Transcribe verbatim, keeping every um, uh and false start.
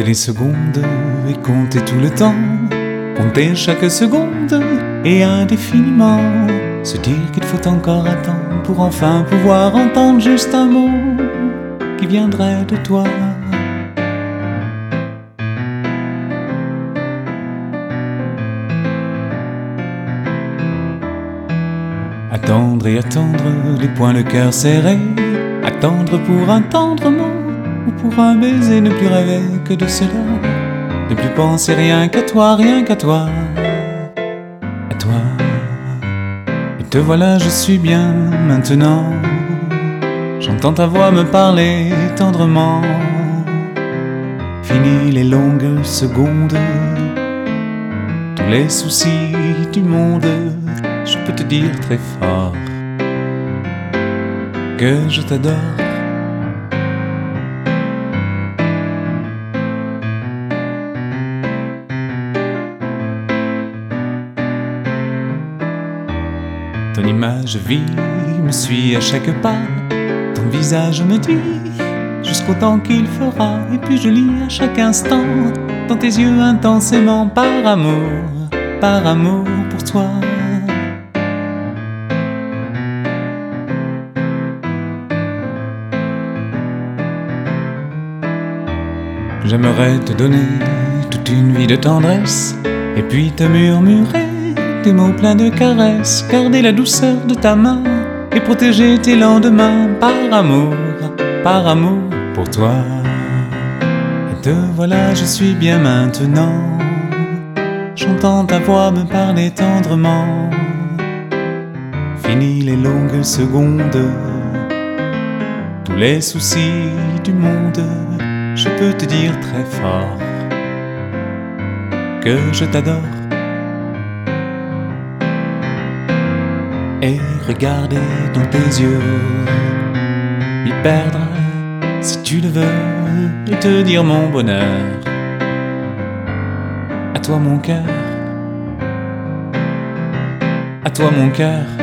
Compter les secondes et compter tout le temps, compter chaque seconde et indéfiniment, se dire qu'il faut encore attendre pour enfin pouvoir entendre juste un mot qui viendrait de toi. Attendre et attendre, les poings, le cœur serré, attendre pour un tendre mot ou pour un baiser, ne plus rêver que de cela, ne plus penser rien qu'à toi, rien qu'à toi, à toi. Et te voilà, je suis bien maintenant, j'entends ta voix me parler tendrement. Fini les longues secondes, tous les soucis du monde, je peux te dire très fort que je t'adore. Ton image vit, me suit à chaque pas, ton visage me dit jusqu'au temps qu'il fera, et puis je lis à chaque instant dans tes yeux intensément, par amour, par amour pour toi. J'aimerais te donner toute une vie de tendresse, et puis te murmurer des mots pleins de caresses, garder la douceur de ta main et protéger tes lendemains, par amour, par amour pour toi. Et te voilà, je suis bien maintenant, j'entends ta voix me parler tendrement. Fini les longues secondes, tous les soucis du monde, je peux te dire très fort que je t'adore. Et regarder dans tes yeux, m'y perdre si tu le veux, et te dire mon bonheur. À toi mon cœur, à toi mon cœur.